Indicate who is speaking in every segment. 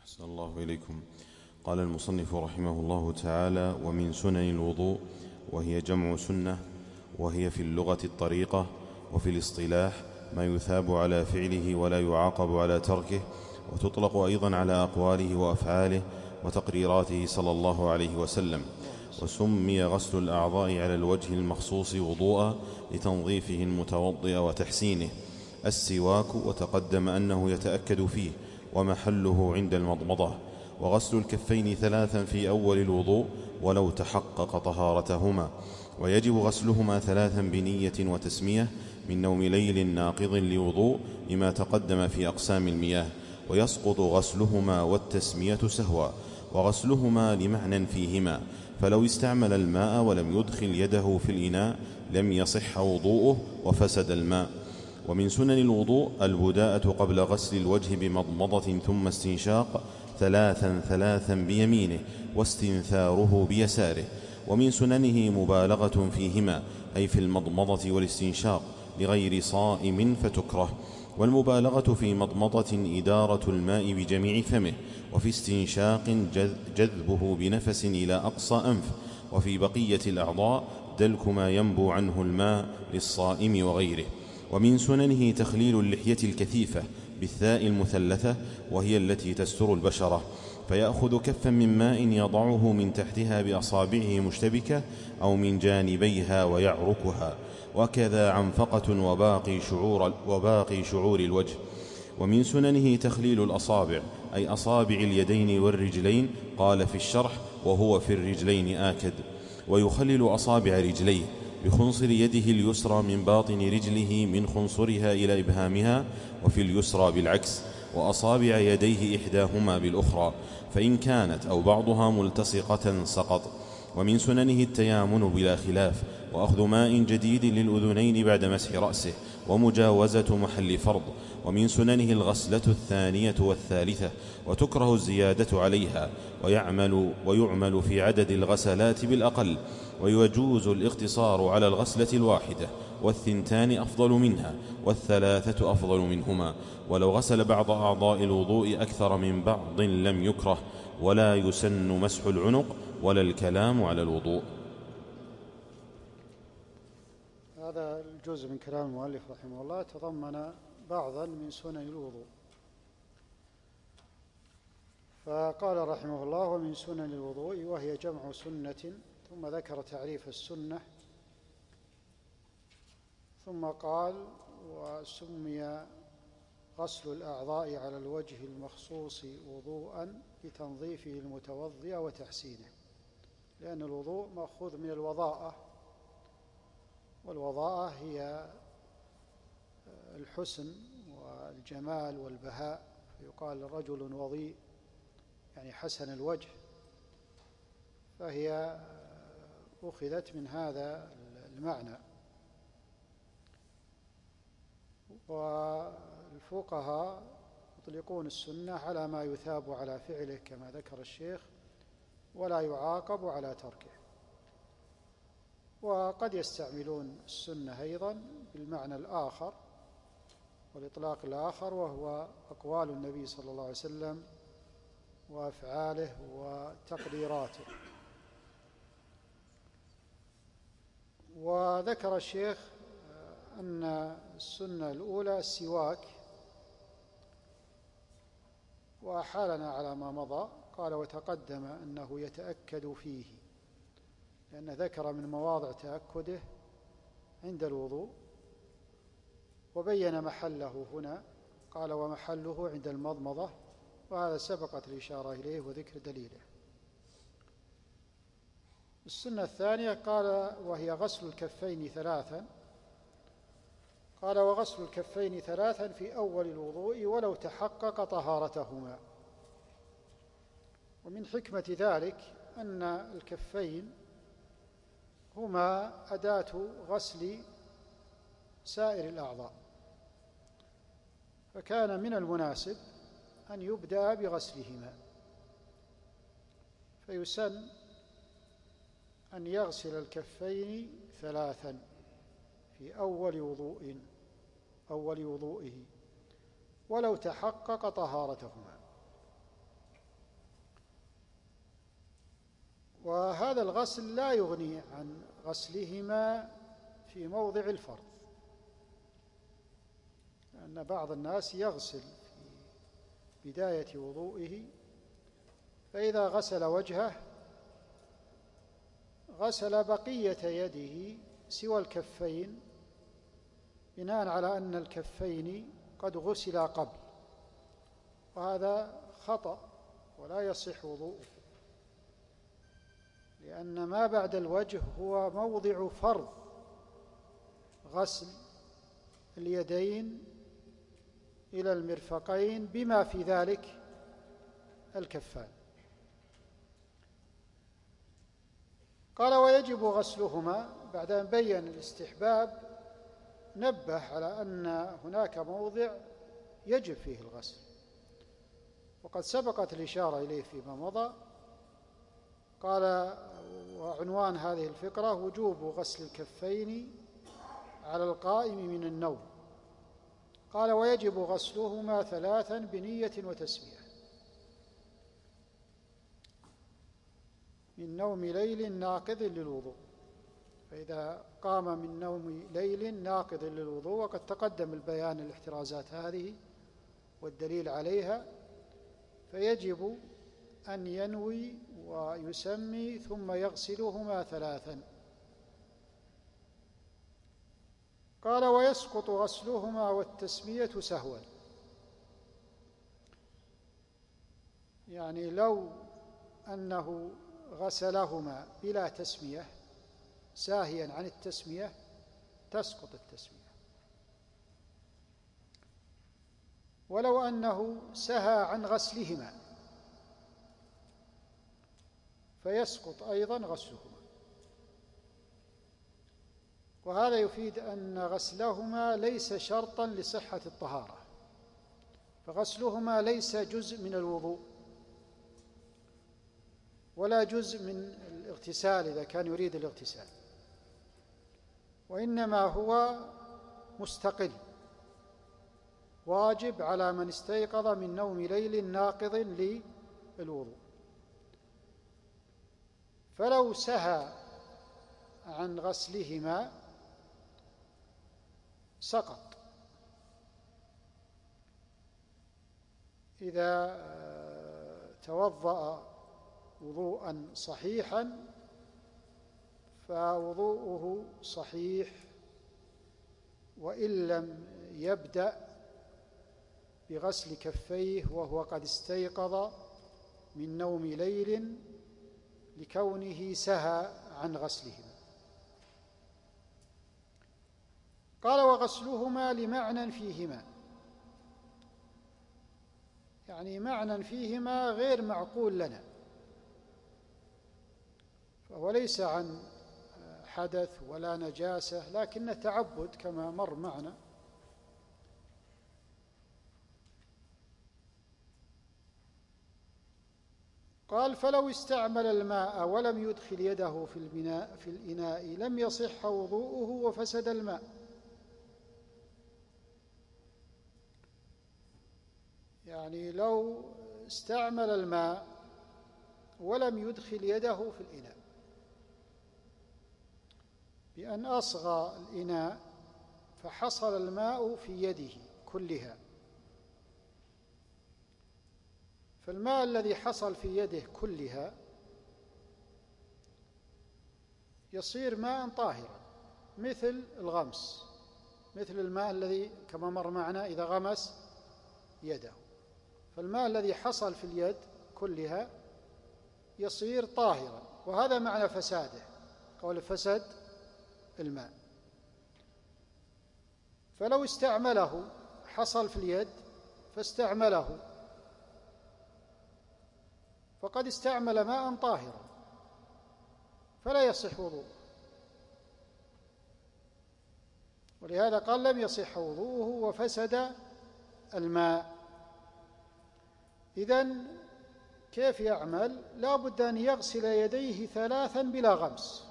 Speaker 1: أحسن الله إليكم. قال المصنف رحمه الله تعالى: ومن سنن الوضوء، وهي جمع سنة، وهي في اللغة الطريقة، وفي الاصطلاح ما يثاب على فعله ولا يعاقب على تركه، وتطلق أيضا على أقواله وأفعاله وتقريراته صلى الله عليه وسلم. وسمي غسل الأعضاء على الوجه المخصوص وضوءا لتنظيفه المتوضئ وتحسينه. السواك، وتقدم أنه يتأكد فيه ومحله عند المضمضة. وغسل الكفين ثلاثا في أول الوضوء ولو تحقق طهارتهما، ويجب غسلهما ثلاثا بنية وتسمية من نوم ليل ناقض لوضوء لما تقدم في أقسام المياه، ويسقط غسلهما والتسمية سهوا، وغسلهما لمعنى فيهما، فلو استعمل الماء ولم يدخل يده في الإناء لم يصح وضوءه وفسد الماء. ومن سنن الوضوء البداءة قبل غسل الوجه بمضمضة ثم استنشاق ثلاثا بيمينه، واستنثاره بيساره. ومن سننه مبالغة فيهما، أي في المضمضة والاستنشاق، لغير صائم فتكره. والمبالغة في مضمضة إدارة الماء بجميع فمه، وفي استنشاق جذبه بنفس إلى أقصى أنف، وفي بقية الأعضاء دلك ما ينبو عنه الماء للصائم وغيره. ومن سننه تخليل اللحية الكثيفة بالثاء المثلثة، وهي التي تستر البشرة، فيأخذ كفا من ماء يضعه من تحتها بأصابعه مشتبكة أو من جانبيها ويعركها، وكذا عنفقة وباقي شعور الوجه. ومن سننه تخليل الأصابع، أي أصابع اليدين والرجلين، قال في الشرح: وهو في الرجلين آكد. ويخلل أصابع رجليه بخنصر يده اليسرى من باطن رجله من خنصرها إلى إبهامها، وفي اليسرى بالعكس، وأصابع يديه إحداهما بالأخرى، فإن كانت أو بعضها ملتصقة سقط. ومن سننه التيامن بلا خلاف، وأخذ ماء جديد للأذنين بعد مسح رأسه، ومجاوزة محل فرض. ومن سننه الغسلة الثانية والثالثة، وتكره الزيادة عليها، ويعمل في عدد الغسلات بالأقل، ويجوز الاقتصار على الغسلة الواحدة، والثنتان أفضل منها، والثلاثة أفضل منهما. ولو غسل بعض أعضاء الوضوء أكثر من بعض لم يكره، ولا يسن مسح العنق ولا الكلام على الوضوء.
Speaker 2: هذا الجزء من كلام المؤلف رحمه الله تضمن بعضا من سنن الوضوء. فقال رحمه الله: ومن سنن الوضوء، وهي جمع سنة، ثم ذكر تعريف السنة، ثم قال: وسمي غسل الأعضاء على الوجه المخصوص وضوءا لتنظيفه المتوضئ وتحسينه، لأن الوضوء مأخوذ من الوضاءة، والوضاءة هي الحسن والجمال والبهاء، فيقال رجل وضيء يعني حسن الوجه، فهي أخذت من هذا المعنى. والفقهاء يطلقون السنة على ما يثاب على فعله كما ذكر الشيخ، ولا يعاقب على تركه. وقد يستعملون السنة أيضا بالمعنى الآخر والإطلاق الآخر، وهو أقوال النبي صلى الله عليه وسلم وأفعاله وتقريراته. وذكر الشيخ أن السنة الأولى السواك، وأحالنا على ما مضى. قال: وتقدم أنه يتأكد فيه، لأن ذكر من مواضع تأكده عند الوضوء، وبين محله هنا، قال: ومحله عند المضمضة، وهذا سبقت الإشارة إليه وذكر دليله. السنة الثانية قال: وهي غسل الكفين ثلاثا. قال: وغسل الكفين ثلاثا في أول الوضوء ولو تحقق طهارتهما. ومن حكمة ذلك أن الكفين هما أداة غسل سائر الأعضاء، فكان من المناسب أن يبدأ بغسلهما، فيسن أن يغسل الكفين ثلاثا في أول وضوئه ولو تحقق طهارتهما. وهذا الغسل لا يغني عن غسلهما في موضع الفرض، لأن بعض الناس يغسل في بداية وضوئه، فإذا غسل وجهه غسل بقية يده سوى الكفين، بناء على أن الكفين قد غسلا قبل، وهذا خطأ ولا يصح وضوءه، لأن ما بعد الوجه هو موضع فرض غسل اليدين إلى المرفقين بما في ذلك الكفان. قال ويجب غسلهما، بعد أن بين الاستحباب نبه على أن هناك موضع يجب فيه الغسل، وقد سبقت الإشارة إليه فيما مضى. قال وعنوان هذه الفقرة وجوب غسل الكفين على القائم من النوم. قال ويجب غسلهما 3 بنية وتسمية، من نوم ليل ناقض للوضوء، فإذا قام من نوم ليل ناقض للوضوء، وقد تقدم البيان الاحترازات هذه والدليل عليها، فيجب أن ينوي ويسمي ثم يغسلهما 3. قال ويسقط غسلهما والتسمية سهوا، يعني لو أنه غسلهما بلا تسمية ساهيا عن التسمية تسقط التسمية، ولو أنه سهى عن غسلهما فيسقط أيضا غسلهما. وهذا يفيد أن غسلهما ليس شرطا لصحة الطهارة، فغسلهما ليس جزء من الوضوء ولا جزء من الاغتسال إذا كان يريد الاغتسال، وإنما هو مستقل واجب على من استيقظ من نوم ليل ناقض للوضوء. فلو سهى عن غسلهما سقط. إذا توضأ وضوءا صحيحا فوضوءه صحيح، وإن لم يبدأ بغسل كفيه وهو قد استيقظ من نوم ليل لكونه سهى عن غسلهما. قال وغسلهما لمعنى فيهما، يعني معنى فيهما غير معقول لنا، فهو ليس عن حدث ولا نجاسة لكن تعبد كما مر معنا. قال فلو استعمل الماء ولم يدخل يده في الإناء لم يصح وضوءه وفسد الماء. يعني لو استعمل الماء ولم يدخل يده في الإناء بأن أصغى الإناء فحصل الماء في يده كلها، فالماء الذي حصل في يده كلها يصير ماء طاهرا مثل الغمس، مثل الماء الذي كما مر معنا إذا غمس يده، فالماء الذي حصل في اليد كلها يصير طاهرا، وهذا معنى فساده، قول فسد الماء. فلو استعمله حصل في اليد فاستعمله فقد استعمل ماء طاهرا فلا يصح وضوءه، ولهذا قال لم يصح وضوءه وفسد الماء. إذن كيف يعمل؟ لا بد أن يغسل يديه 3 بلا غمس،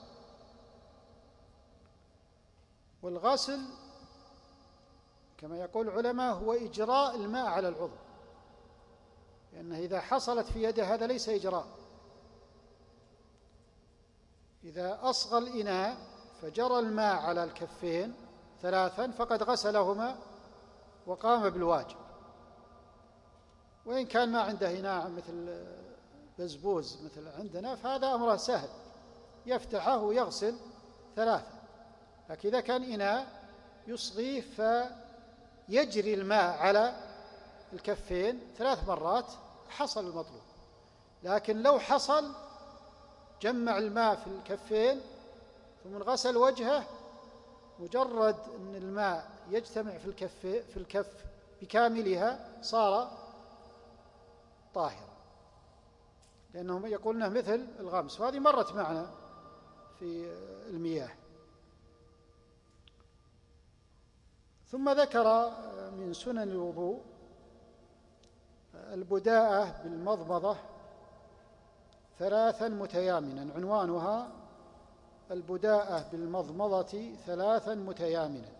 Speaker 2: والغسل كما يقول العلماء هو إجراء الماء على العضو، لأنه إذا حصلت في يده هذا ليس إجراء، إذا أصغى الإناء فجرى الماء على الكفين 3 فقد غسلهما وقام بالواجب. وإن كان ما عنده إناء مثل بزبوز مثل عندنا فهذا أمره سهل، يفتحه ويغسل 3. لكن إذا كان إناء يصغيه فيجري الماء على الكفين 3 مرات حصل المطلوب. لكن لو حصل جمع الماء في الكفين ثم غسل وجهه، مجرد أن الماء يجتمع في الكف بكاملها صار طاهرا، لأنهم يقولونه مثل الغمس، وهذه مرت معنا في المياه. ثم ذكر من سنن الوضوء البداءة بالمضمضة 3 متيامنا، عنوانها البداءة بالمضمضة 3 متيامنا.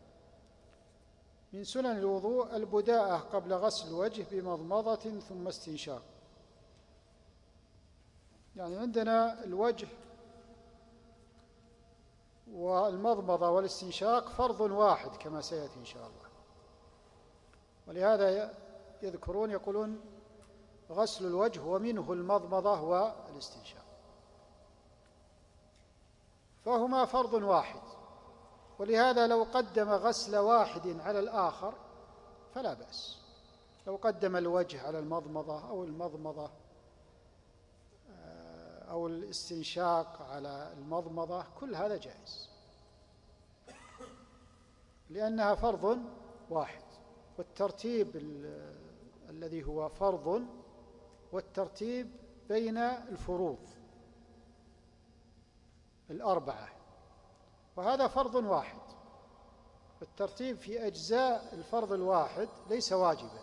Speaker 2: من سنن الوضوء البداءة قبل غسل الوجه بمضمضة ثم استنشاق. يعني عندنا الوجه والمضمضة والاستنشاق فرض واحد كما سيأتي إن شاء الله، ولهذا يذكرون يقولون غسل الوجه ومنه المضمضة والاستنشاق، فهما فرض واحد. ولهذا لو قدم غسل واحد على الآخر فلا بأس، لو قدم الوجه على المضمضة أو المضمضة أو الاستنشاق على المضمضة، كل هذا جائز لأنها فرض واحد. والترتيب الذي هو فرض والترتيب بين الفروض 4، وهذا فرض واحد. الترتيب في أجزاء الفرض الواحد ليس واجبا،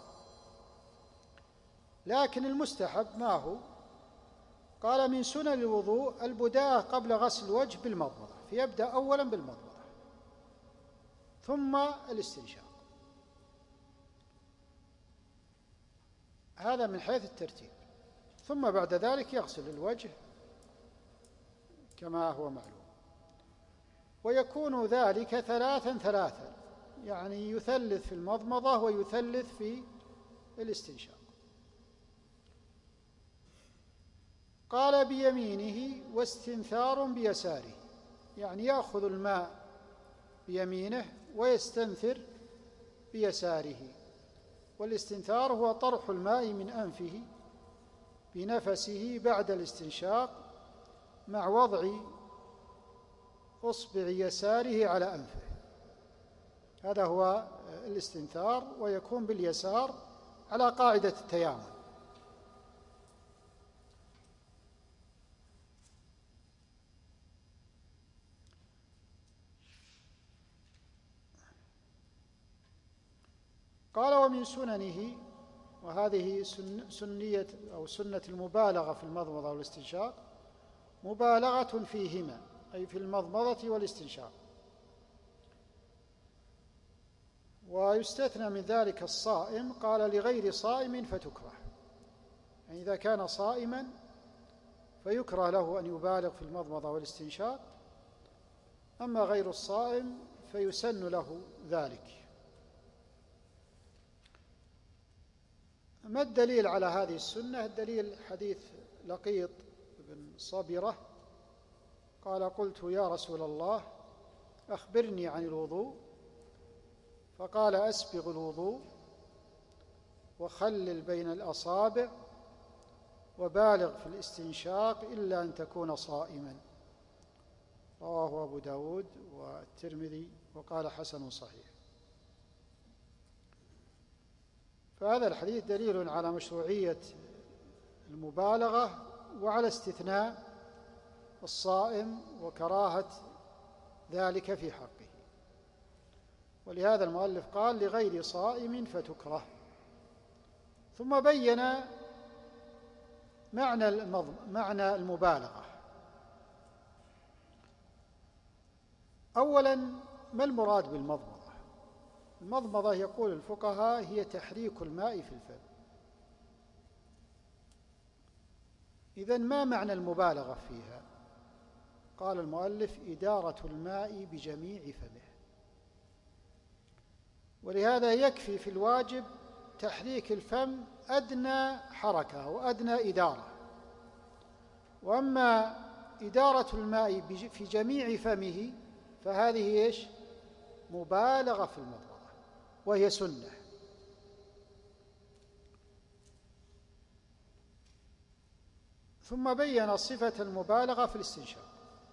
Speaker 2: لكن المستحب ما هو؟ قال من سنن الوضوء البداءة قبل غسل الوجه بالمضمضة، فيبدأ أولا بالمضمضة ثم الاستنشاق، هذا من حيث الترتيب. ثم بعد ذلك يغسل الوجه كما هو معلوم، ويكون ذلك 3 يعني يثلث في المضمضة ويثلث في الاستنشاق. قال بيمينه واستنثار بيساره، يعني يأخذ الماء بيمينه ويستنثر بيساره. والاستنثار هو طرح الماء من أنفه بنفسه بعد الاستنشاق مع وضع أصبع يساره على أنفه، هذا هو الاستنثار، ويكون باليسار على قاعدة التيامن. قال ومن سننه، وهذه سنية أو سنة المبالغة في المضمضة والاستنشاق، مبالغة فيهما أي في المضمضة والاستنشاق. ويستثنى من ذلك الصائم، قال لغير صائم فتكره، يعني إذا كان صائما فيكره له أن يبالغ في المضمضة والاستنشاق، أما غير الصائم فيسن له ذلك. ما الدليل على هذه السنة؟ الدليل حديث لقيط بن صبرة قال قلت يا رسول الله أخبرني عن الوضوء، فقال أسبغ الوضوء وخلل بين الأصابع وبالغ في الاستنشاق إلا أن تكون صائما. رواه أبو داود والترمذي وقال حسن صحيح. فهذا الحديث دليل على مشروعية المبالغة وعلى استثناء الصائم وكراهة ذلك في حقه، ولهذا المؤلف قال لغير صائم فتكره. ثم بين معنى المبالغة. أولا ما المراد بالمضمضة؟ المضمضة يقول الفقهاء هي تحريك الماء في الفم. إذن ما معنى المبالغة فيها؟ قال المؤلف: إدارة الماء بجميع فمه. ولهذا يكفي في الواجب تحريك الفم أدنى حركة وأدنى إدارة. وأما إدارة الماء في جميع فمه فهذه إيش؟ مبالغة في المضمضة، وهي سنة. ثم بين صفة المبالغة في الاستنشاق.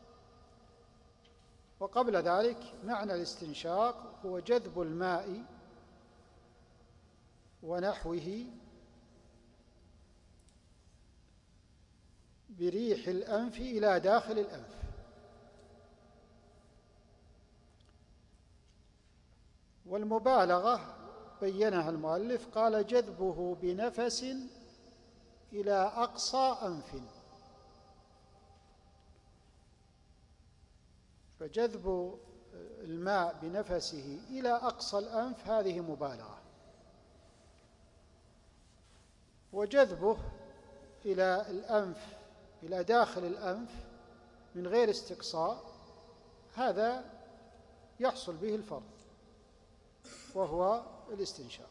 Speaker 2: وقبل ذلك معنى الاستنشاق هو جذب الماء ونحوه بريح الأنف إلى داخل الأنف. والمبالغة بينها المؤلف، قال: جذبه بنفس إلى أقصى أنف. فجذب الماء بنفسه إلى أقصى الأنف هذه مبالغة، وجذبه إلى الأنف إلى داخل الأنف من غير استقصاء هذا يحصل به الفرض، وهو الاستنشاق.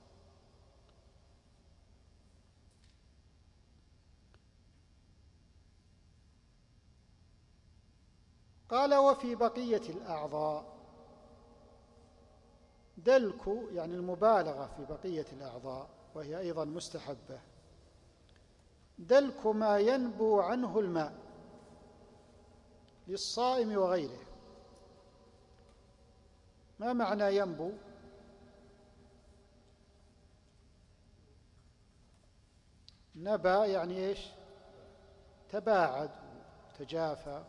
Speaker 2: قال: وفي بقية الأعضاء دلك، يعني المبالغة في بقية الأعضاء وهي أيضا مستحبة، دلك ما ينبو عنه الماء للصائم وغيره. ما معنى ينبو؟ نبا يعني إيش؟ تباعد وتجافى.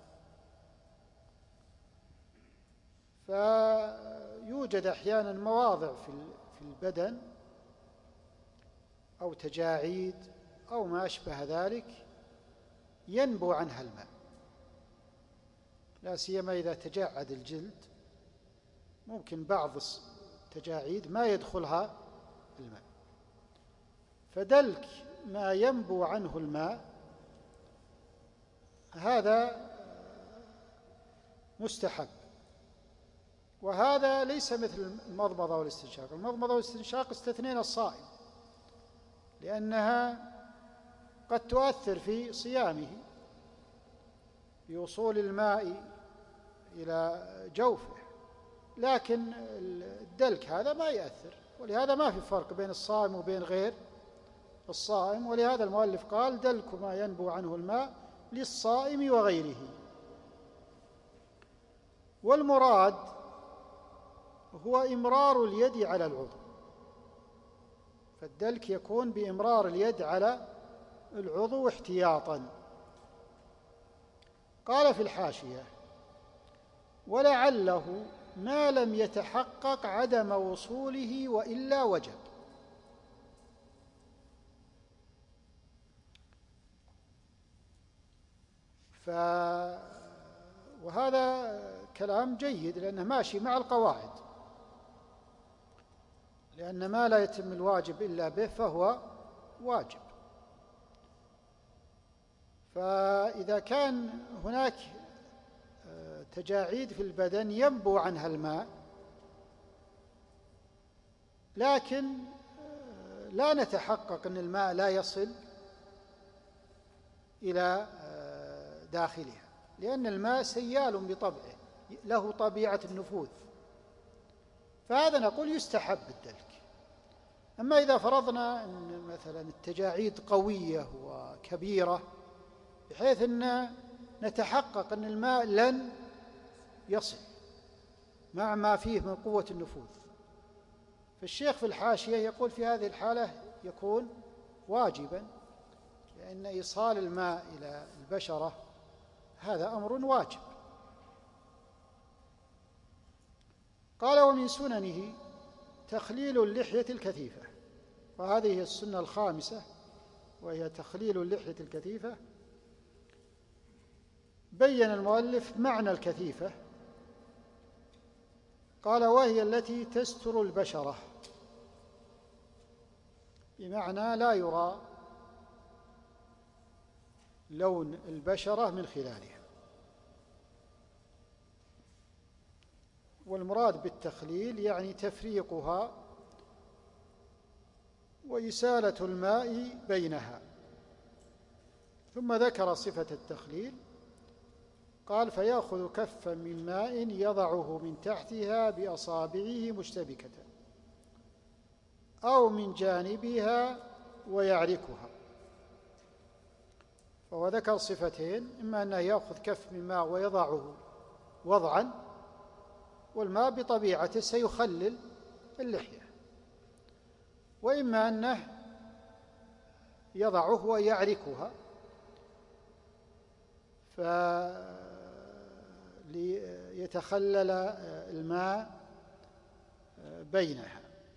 Speaker 2: فيوجد أحيانا مواضع في البدن أو تجاعيد أو ما أشبه ذلك ينبو عنها الماء، لا سيما إذا تجعد الجلد، ممكن بعض التجاعيد ما يدخلها الماء. فدلك ما ينبو عنه الماء هذا مستحب. وهذا ليس مثل المضمضة والاستنشاق. المضمضة والاستنشاق استثنينا الصائم لأنها قد تؤثر في صيامه بوصول الماء إلى جوفه، لكن الدلك هذا ما يأثر، ولهذا ما في فرق بين الصائم وبين غير الصائم. ولهذا المؤلف قال: دلك ما ينبو عنه الماء للصائم وغيره. والمراد هو إمرار اليد على العضو، فالدلك يكون بإمرار اليد على العضو احتياطا. قال في الحاشية: ولعله ما لم يتحقق عدم وصوله وإلا وجب. وهذا كلام جيد لأنه ماشي مع القواعد، لأن ما لا يتم الواجب إلا به فهو واجب. فإذا كان هناك تجاعيد في البدن ينبو عنها الماء لكن لا نتحقق أن الماء لا يصل إلى داخلها، لأن الماء سيال بطبعه له طبيعة النفوذ، فهذا نقول يستحب الدلك. أما إذا فرضنا أن مثلا التجاعيد قوية وكبيرة بحيث أن نتحقق أن الماء لن يصل مع ما فيه من قوة النفوذ، فالشيخ في الحاشية يقول في هذه الحالة يكون واجبا، لأن إيصال الماء إلى البشرة هذا أمر واجب. قال: ومن سننه تخليل اللحية الكثيفة. وهذه هي السنة الخامسة، وهي تخليل اللحية الكثيفة. بين المؤلف معنى الكثيفة، قال: وهي التي تستر البشرة، بمعنى لا يرى لون البشرة من خلالها. والمراد بالتخليل يعني تفريقها وإسالة الماء بينها. ثم ذكر صفة التخليل، قال: فيأخذ كفا من ماء يضعه من تحتها بأصابعه مشتبكة أو من جانبها ويعركها. فهو ذكر صفتين: إما أنه يأخذ كف من ماء ويضعه وضعا، والماء بطبيعته سيخلل اللحية، وإما أنه يضعه ويعركها فليتخلل الماء بينها.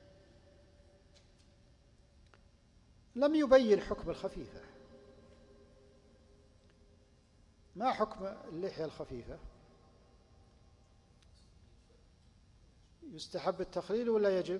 Speaker 2: لم يبين حكم الخفيفة. ما حكم اللحية الخفيفة؟ يستحب التخليل ولا يجب؟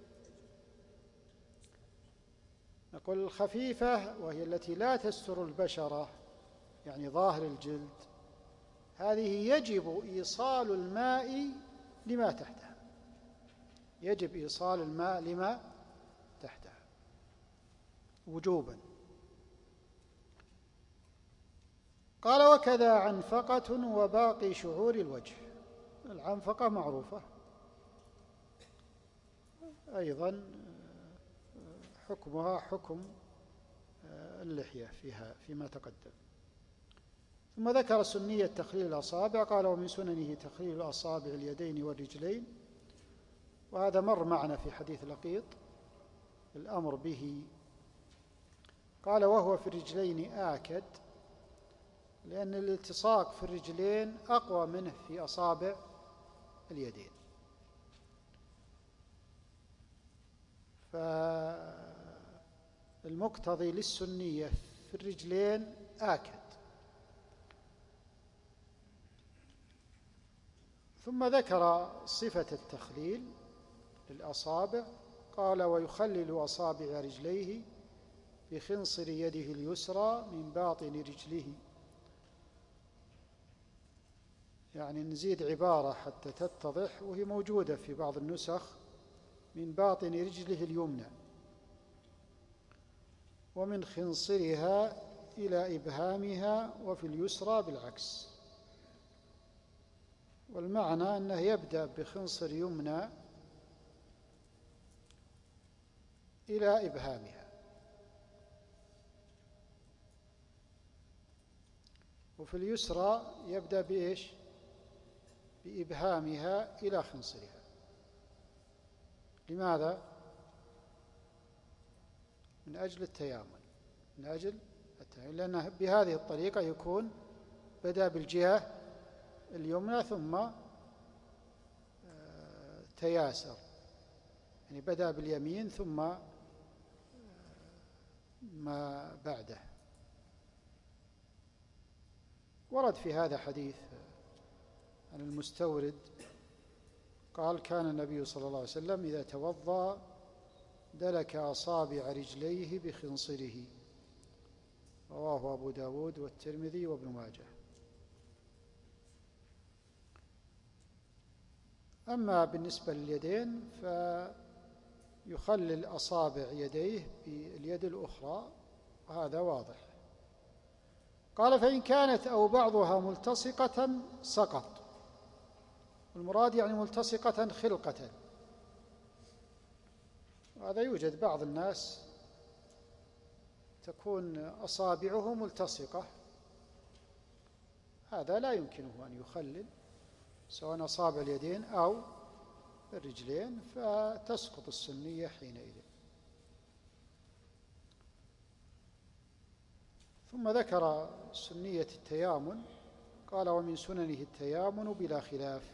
Speaker 2: نقول الخفيفة وهي التي لا تستر البشرة، يعني ظاهر الجلد، هذه يجب إيصال الماء لما تحتها، يجب إيصال الماء لما تحتها وجوبا. قال: وكذا عنفقة وباقي شعور الوجه. العنفقة معروفة أيضا، حكمها حكم اللحية فيما تقدم. ثم ذكر سنية تخليل الأصابع، قال: ومن سننه تخليل الأصابع اليدين والرجلين. وهذا مر معنا في حديث لقيط الأمر به. قال: وهو في الرجلين آكد، لأن الالتصاق في الرجلين أقوى منه في أصابع اليدين. فالمقتضي للسنية في الرجلين آكد. ثم ذكر صفة التخليل للأصابع، قال: ويخلل أصابع رجليه بخنصر يده اليسرى من باطن رجله. يعني نزيد عبارة حتى تتضح، وهي موجودة في بعض النسخ: من باطن رجله اليمنى، ومن خنصرها إلى إبهامها، وفي اليسرى بالعكس. والمعنى أنه يبدأ بخنصر يمنى إلى إبهامها، وفي اليسرى يبدأ بإيش؟ بإبهامها إلى خنصرها. لماذا؟ من أجل التيامن، لأن بهذه الطريقة يكون بدأ بالجهة اليمنى ثم تياسر، يعني بدأ باليمين ثم ما بعده. ورد في هذا حديث عن المستورد قال: كان النبي صلى الله عليه وسلم إذا توضأ دلك أصابع رجليه بخنصره. رواه أبو داود والترمذي وابن ماجه. أما بالنسبة لليدين فيخلل أصابع يديه باليد الأخرى، وهذا واضح. قال: فإن كانت أو بعضها ملتصقة سقط. المراد يعني ملتصقة خلقة. وهذا يوجد بعض الناس تكون أصابعه ملتصقة، هذا لا يمكنه أن يخلل سواء أصابع اليدين أو الرجلين، فتسقط السنية حينئذ. ثم ذكر سنية التيامن، قال: ومن سننه التيامن بلا خلاف.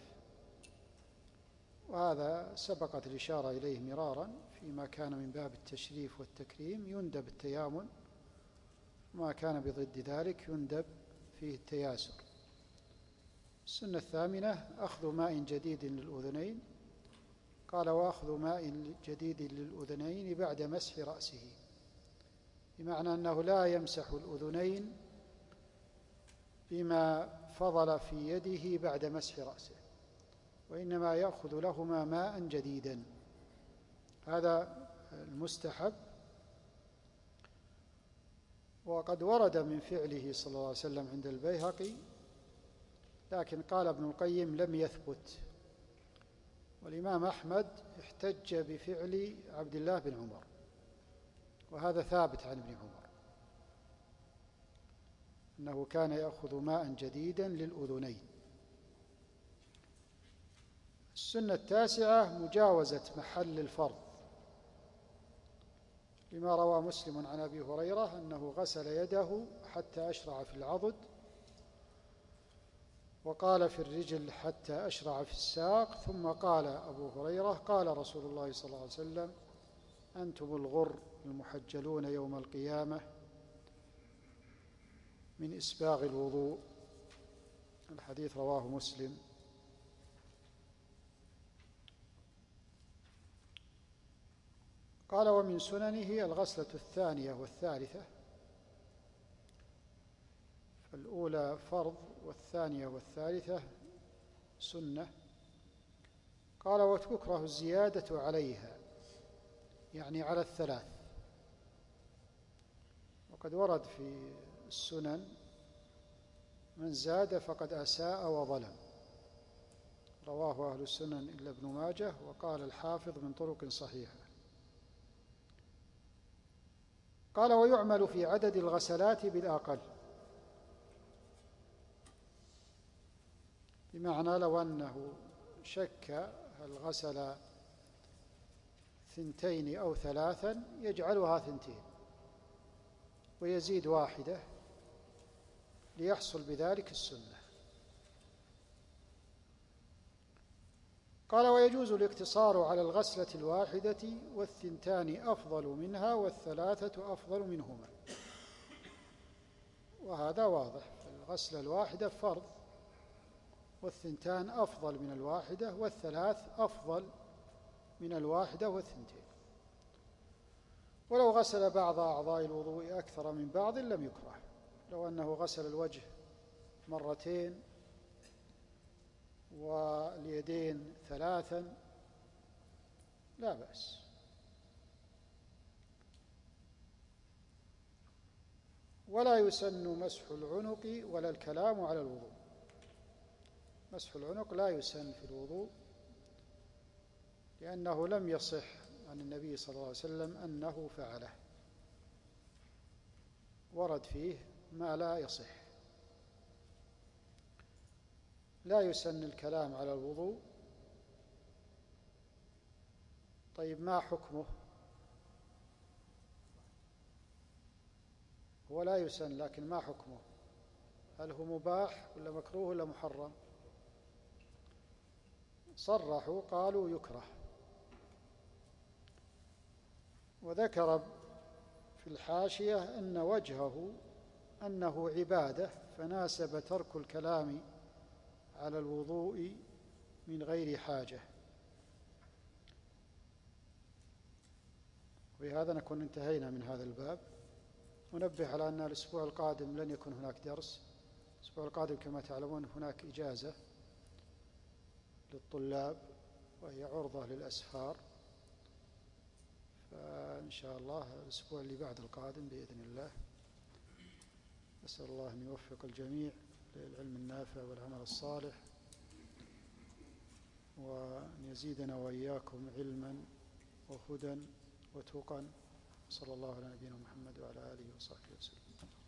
Speaker 2: وهذا سبقت الإشارة إليه مرارا فيما كان من باب التشريف والتكريم يندب التيامن، وما كان بضد ذلك يندب فيه التياسر. السنة الثامنة أخذ ماء جديد للأذنين. قال: وأخذ ماء جديد للأذنين بعد مسح رأسه، بمعنى أنه لا يمسح الأذنين بما فضل في يده بعد مسح رأسه، وإنما يأخذ لهما ماء جديدا. هذا المستحب. وقد ورد من فعله صلى الله عليه وسلم عند البيهقي، لكن قال ابن القيم لم يثبت. والإمام أحمد احتج بفعل عبد الله بن عمر، وهذا ثابت عن ابن عمر أنه كان يأخذ ماء جديدا للأذنين. السنة التاسعة مجاوزة محل الفرض، لما روى مسلم عن أبي هريرة أنه غسل يده حتى أشرع في العضد، وقال في الرجل حتى أشرع في الساق، ثم قال أبو هريرة قال رسول الله صلى الله عليه وسلم: أنتم الغر المحجلون يوم القيامة من إسباغ الوضوء. الحديث رواه مسلم. قال: ومن سننه الغسلة الثانية والثالثة، فالأولى فرض والثانية والثالثة سنة. قال: وتكره الزيادة عليها، يعني على الثلاث. وقد ورد في السنن من زاد فقد أساء وظلم، رواه أهل السنن إلا ابن ماجه، وقال الحافظ من طرق صحيحة. قال: ويعمل في عدد الغسلات بالأقل، بمعنى لو أنه شك هل غسل 2 أو 3 يجعلها 2 ويزيد 1 ليحصل بذلك السنة. قال: ويجوز الاقتصار على الغسلة الواحدة، والثنتان أفضل منها والثلاثة أفضل منهما. وهذا واضح، الغسلة الواحدة فرض، والثنتان أفضل من الواحدة، والثلاث أفضل من الواحدة والثنتين. ولو غسل بعض أعضاء الوضوء أكثر من بعض لم يكره، لو أنه غسل الوجه 2 واليدين 3 لا بأس. ولا يسن مسح العنق ولا الكلام على الوضوء. مسح العنق لا يسن في الوضوء، لأنه لم يصح عن النبي صلى الله عليه وسلم أنه فعله، ورد فيه ما لا يصح. لا يسن الكلام على الوضوء. طيب ما حكمه؟ هو لا يسن، لكن ما حكمه؟ هل هو مباح ولا مكروه ولا محرم؟ صرحوا قالوا يكره. وذكر في الحاشية أن وجهه أنه عبادة، فناسب ترك الكلام على الوضوء من غير حاجة. وبهذا نكون انتهينا من هذا الباب. ونبه على أن الأسبوع القادم لن يكون هناك درس. الأسبوع القادم كما تعلمون هناك إجازة للطلاب، وهي عرضة للأسفار، فإن شاء الله الأسبوع اللي بعد القادم بإذن الله. أسأل الله أن يوفق الجميع للعلم النافع والعمل الصالح، وأن يزيدنا وإياكم علما وهدى وتقى. صلى الله على نبينا محمد وعلى آله وصحبه وسلم.